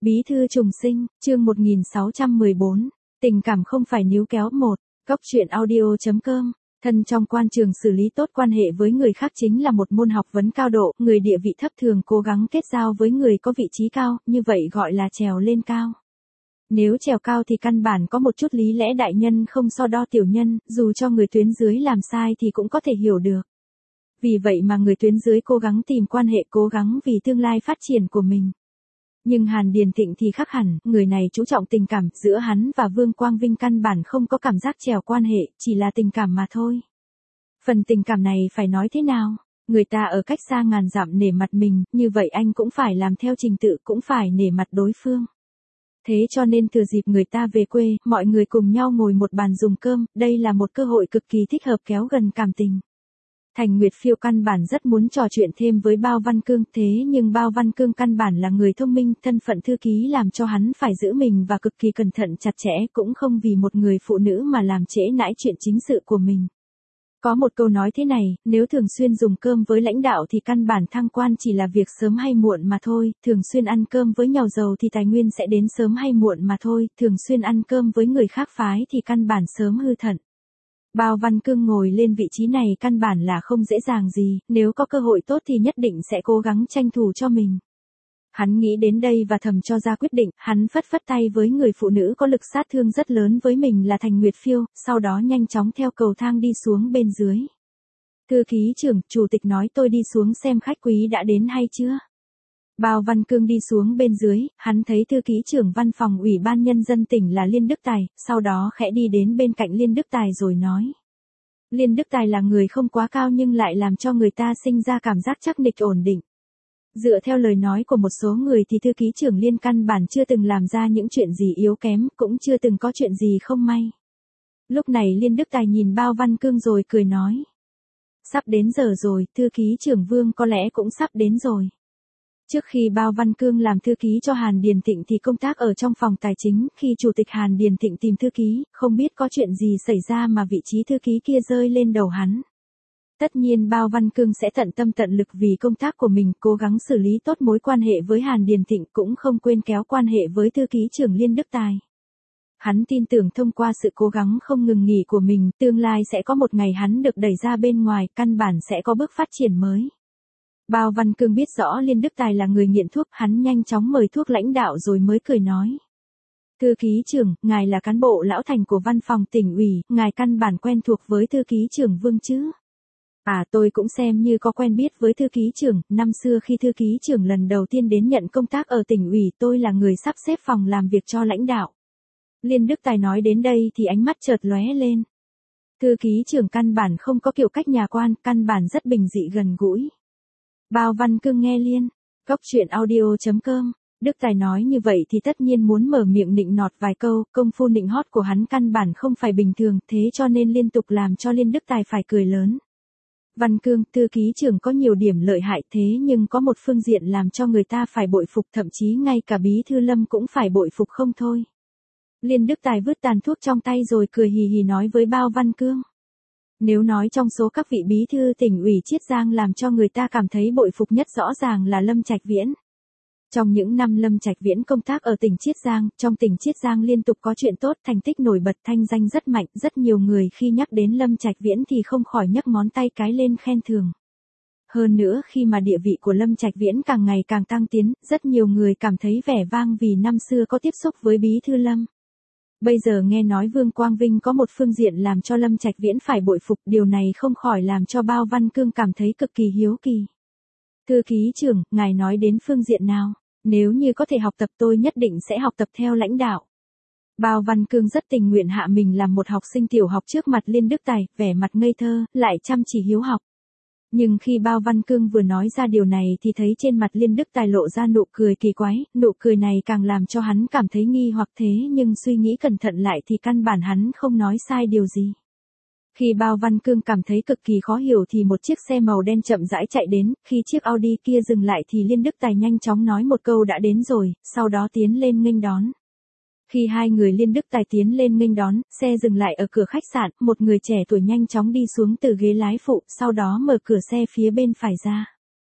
Bí thư trùng sinh, chương 1614, tình cảm không phải níu kéo. Một, Góc truyện audio.com. Thân trong quan trường xử lý tốt quan hệ với người khác chính là một môn học vấn cao độ, người địa vị thấp thường cố gắng kết giao với người có vị trí cao, như vậy gọi là trèo lên cao. Nếu trèo cao thì căn bản có một chút lý lẽ đại nhân không so đo tiểu nhân, dù cho người tuyến dưới làm sai thì cũng có thể hiểu được. Vì vậy mà người tuyến dưới cố gắng tìm quan hệ, cố gắng vì tương lai phát triển của mình. Nhưng Hàn Điền Thịnh thì khác hẳn, người này chú trọng tình cảm, giữa hắn và Vương Quang Vinh căn bản không có cảm giác trèo quan hệ, chỉ là tình cảm mà thôi. Phần tình cảm này phải nói thế nào? Người ta ở cách xa ngàn dặm nể mặt mình, như vậy anh cũng phải làm theo trình tự, cũng phải nể mặt đối phương. Thế cho nên thừa dịp người ta về quê, mọi người cùng nhau ngồi một bàn dùng cơm, đây là một cơ hội cực kỳ thích hợp kéo gần cảm tình. Thành Nguyệt Phiêu căn bản rất muốn trò chuyện thêm với Bao Văn Cương, thế nhưng Bao Văn Cương căn bản là người thông minh, thân phận thư ký làm cho hắn phải giữ mình và cực kỳ cẩn thận chặt chẽ, cũng không vì một người phụ nữ mà làm trễ nải chuyện chính sự của mình. Có một câu nói thế này, nếu thường xuyên dùng cơm với lãnh đạo thì căn bản thăng quan chỉ là việc sớm hay muộn mà thôi, thường xuyên ăn cơm với nhàu dầu thì tài nguyên sẽ đến sớm hay muộn mà thôi, thường xuyên ăn cơm với người khác phái thì căn bản sớm hư thận. Bao Văn Cương ngồi lên vị trí này căn bản là không dễ dàng gì, nếu có cơ hội tốt thì nhất định sẽ cố gắng tranh thủ cho mình. Hắn nghĩ đến đây và thầm cho ra quyết định, hắn phất phất tay với người phụ nữ có lực sát thương rất lớn với mình là Thành Nguyệt Phiêu, sau đó nhanh chóng theo cầu thang đi xuống bên dưới. Thư ký trưởng, chủ tịch nói tôi đi xuống xem khách quý đã đến hay chưa. Bao Văn Cương đi xuống bên dưới, hắn thấy thư ký trưởng văn phòng Ủy ban Nhân dân tỉnh là Liên Đức Tài, sau đó khẽ đi đến bên cạnh Liên Đức Tài rồi nói. Liên Đức Tài là người không quá cao nhưng lại làm cho người ta sinh ra cảm giác chắc nịch ổn định. Dựa theo lời nói của một số người thì thư ký trưởng Liên căn bản chưa từng làm ra những chuyện gì yếu kém, cũng chưa từng có chuyện gì không may. Lúc này Liên Đức Tài nhìn Bao Văn Cương rồi cười nói. Sắp đến giờ rồi, thư ký trưởng Vương có lẽ cũng sắp đến rồi. Trước khi Bao Văn Cương làm thư ký cho Hàn Điền Thịnh thì công tác ở trong phòng tài chính, khi chủ tịch Hàn Điền Thịnh tìm thư ký, không biết có chuyện gì xảy ra mà vị trí thư ký kia rơi lên đầu hắn. Tất nhiên Bao Văn Cương sẽ tận tâm tận lực vì công tác của mình, cố gắng xử lý tốt mối quan hệ với Hàn Điền Thịnh, cũng không quên kéo quan hệ với thư ký trưởng Liên Đức Tài. Hắn tin tưởng thông qua sự cố gắng không ngừng nghỉ của mình, tương lai sẽ có một ngày hắn được đẩy ra bên ngoài, căn bản sẽ có bước phát triển mới. Bao Văn Cương biết rõ Liên Đức Tài là người nghiện thuốc, hắn nhanh chóng mời thuốc lãnh đạo rồi mới cười nói. Thư ký trưởng, ngài là cán bộ lão thành của văn phòng tỉnh ủy, ngài căn bản quen thuộc với thư ký trưởng Vương chứ? À, tôi cũng xem như có quen biết với thư ký trưởng, năm xưa khi thư ký trưởng lần đầu tiên đến nhận công tác ở tỉnh ủy, tôi là người sắp xếp phòng làm việc cho lãnh đạo. Liên Đức Tài nói đến đây thì ánh mắt chợt lóe lên. Thư ký trưởng căn bản không có kiểu cách nhà quan, căn bản rất bình dị gần gũi. Bao Văn Cương nghe Liên, Góc truyện audio.com, Đức Tài nói như vậy thì tất nhiên muốn mở miệng nịnh nọt vài câu, công phu nịnh hót của hắn căn bản không phải bình thường, thế cho nên liên tục làm cho Liên Đức Tài phải cười lớn. Văn Cương, thư ký trưởng có nhiều điểm lợi hại thế nhưng có một phương diện làm cho người ta phải bội phục, thậm chí ngay cả Bí thư Lâm cũng phải bội phục không thôi. Liên Đức Tài vứt tàn thuốc trong tay rồi cười hì hì nói với Bao Văn Cương. Nếu nói trong số các vị bí thư tỉnh ủy Chiết Giang làm cho người ta cảm thấy bội phục nhất rõ ràng là Lâm Trạch Viễn. Trong những năm Lâm Trạch Viễn công tác ở tỉnh Chiết Giang, trong tỉnh Chiết Giang liên tục có chuyện tốt, thành tích nổi bật, thanh danh rất mạnh, rất nhiều người khi nhắc đến Lâm Trạch Viễn thì không khỏi nhấc ngón tay cái lên khen thưởng. Hơn nữa khi mà địa vị của Lâm Trạch Viễn càng ngày càng tăng tiến, rất nhiều người cảm thấy vẻ vang vì năm xưa có tiếp xúc với bí thư Lâm. Bây giờ nghe nói Vương Quang Vinh có một phương diện làm cho Lâm Trạch Viễn phải bội phục, điều này không khỏi làm cho Bao Văn Cương cảm thấy cực kỳ hiếu kỳ. Thư ký trưởng, ngài nói đến phương diện nào? Nếu như có thể học tập tôi nhất định sẽ học tập theo lãnh đạo. Bao Văn Cương rất tình nguyện hạ mình làm một học sinh tiểu học trước mặt Liên Đức Tài, vẻ mặt ngây thơ, lại chăm chỉ hiếu học. Nhưng khi Bao Văn Cương vừa nói ra điều này thì thấy trên mặt Liên Đức Tài lộ ra nụ cười kỳ quái, nụ cười này càng làm cho hắn cảm thấy nghi hoặc thế nhưng suy nghĩ cẩn thận lại thì căn bản hắn không nói sai điều gì. Khi Bao Văn Cương cảm thấy cực kỳ khó hiểu thì một chiếc xe màu đen chậm rãi chạy đến, khi chiếc Audi kia dừng lại thì Liên Đức Tài nhanh chóng nói một câu đã đến rồi, sau đó tiến lên nghênh đón. Khi hai người Liên Đức Tài tiến lên nghênh đón, xe dừng lại ở cửa khách sạn, một người trẻ tuổi nhanh chóng đi xuống từ ghế lái phụ, sau đó mở cửa xe phía bên phải ra.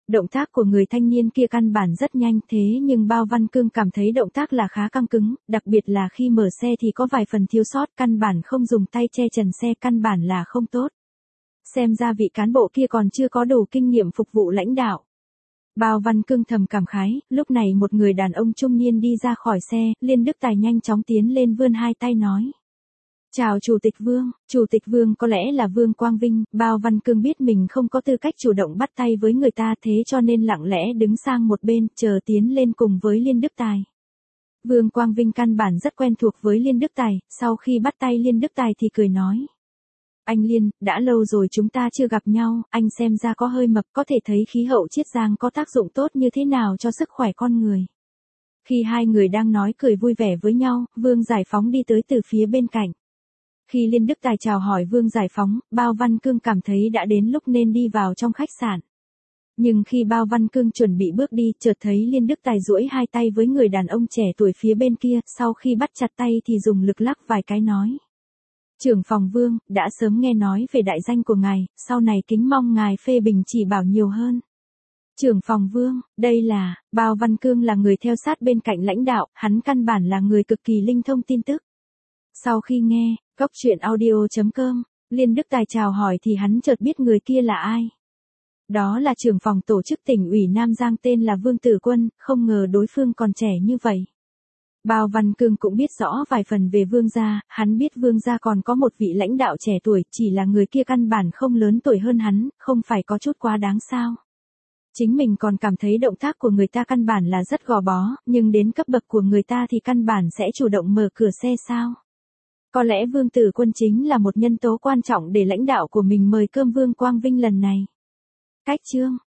Động tác của người thanh niên kia căn bản rất nhanh thế nhưng Bao Văn Cương cảm thấy động tác là khá căng cứng, đặc biệt là khi mở xe thì có vài phần thiếu sót, căn bản không dùng tay che trần xe, căn bản là không tốt. Xem ra vị cán bộ kia còn chưa có đủ kinh nghiệm phục vụ lãnh đạo. Bao Văn Cương thầm cảm khái, lúc này một người đàn ông trung niên đi ra khỏi xe, Liên Đức Tài nhanh chóng tiến lên vươn hai tay nói. Chào Chủ tịch Vương có lẽ là Vương Quang Vinh, Bao Văn Cương biết mình không có tư cách chủ động bắt tay với người ta thế cho nên lặng lẽ đứng sang một bên, chờ tiến lên cùng với Liên Đức Tài. Vương Quang Vinh căn bản rất quen thuộc với Liên Đức Tài, sau khi bắt tay Liên Đức Tài thì cười nói. Anh Liên, đã lâu rồi chúng ta chưa gặp nhau, anh xem ra có hơi mập, có thể thấy khí hậu Chiết Giang có tác dụng tốt như thế nào cho sức khỏe con người. Khi hai người đang nói cười vui vẻ với nhau, Vương Giải Phóng đi tới từ phía bên cạnh. Khi Liên Đức Tài chào hỏi Vương Giải Phóng, Bao Văn Cương cảm thấy đã đến lúc nên đi vào trong khách sạn. Nhưng khi Bao Văn Cương chuẩn bị bước đi, chợt thấy Liên Đức Tài duỗi hai tay với người đàn ông trẻ tuổi phía bên kia, sau khi bắt chặt tay thì dùng lực lắc vài cái nói. Trưởng phòng Vương, đã sớm nghe nói về đại danh của ngài, sau này kính mong ngài phê bình chỉ bảo nhiều hơn. Trưởng phòng Vương, đây là, Bao Văn Cương là người theo sát bên cạnh lãnh đạo, hắn căn bản là người cực kỳ linh thông tin tức. Sau khi nghe, Cốc truyện audio.com, Liên Đức Tài chào hỏi thì hắn chợt biết người kia là ai. Đó là trưởng phòng tổ chức tỉnh ủy Nam Giang tên là Vương Tử Quân, không ngờ đối phương còn trẻ như vậy. Bao Văn Cương cũng biết rõ vài phần về Vương gia, hắn biết Vương gia còn có một vị lãnh đạo trẻ tuổi, chỉ là người kia căn bản không lớn tuổi hơn hắn, không phải có chút quá đáng sao. Chính mình còn cảm thấy động tác của người ta căn bản là rất gò bó, nhưng đến cấp bậc của người ta thì căn bản sẽ chủ động mở cửa xe sao. Có lẽ Vương Tử Quân chính là một nhân tố quan trọng để lãnh đạo của mình mời cơm Vương Quang Vinh lần này. Cách chương